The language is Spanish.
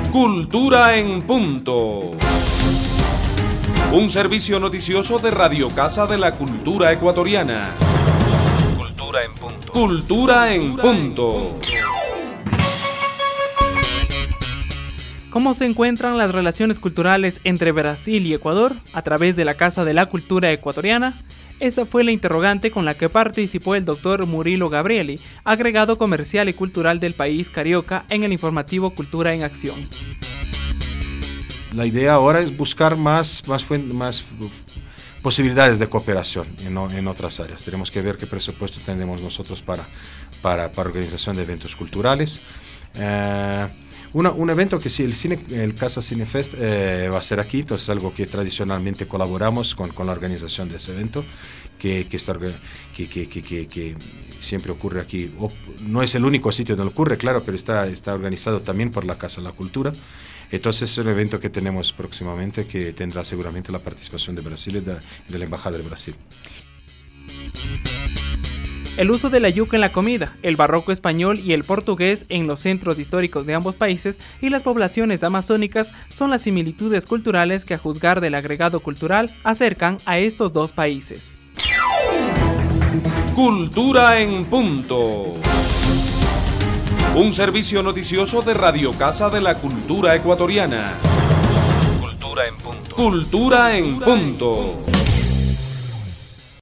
Cultura en Punto. Un servicio noticioso de Radio Casa de la Cultura Ecuatoriana. Cultura en Punto. Cultura en Punto. ¿Cómo se encuentran las relaciones culturales entre Brasil y Ecuador a través de la Casa de la Cultura Ecuatoriana? Esa fue la interrogante con la que participó el doctor Murilo Gabrieli, agregado comercial y cultural del país carioca, en el informativo Cultura en Acción. La idea ahora es buscar más posibilidades de cooperación en otras áreas. Tenemos que ver qué presupuesto tenemos nosotros para organización de eventos culturales. Un evento que sí, el Casa Cinefest va a ser aquí, entonces es algo que tradicionalmente colaboramos con la organización de ese evento, que siempre ocurre aquí. No es el único sitio donde ocurre, claro, pero está organizado también por la Casa de la Cultura. Entonces es un evento que tenemos próximamente, que tendrá seguramente la participación de Brasil y de la Embajada de Brasil. El uso de la yuca en la comida, el barroco español y el portugués en los centros históricos de ambos países y las poblaciones amazónicas son las similitudes culturales que, a juzgar del agregado cultural, acercan a estos dos países. Cultura en Punto. Un servicio noticioso de Radio Casa de la Cultura Ecuatoriana. Cultura en Punto. Cultura en Punto.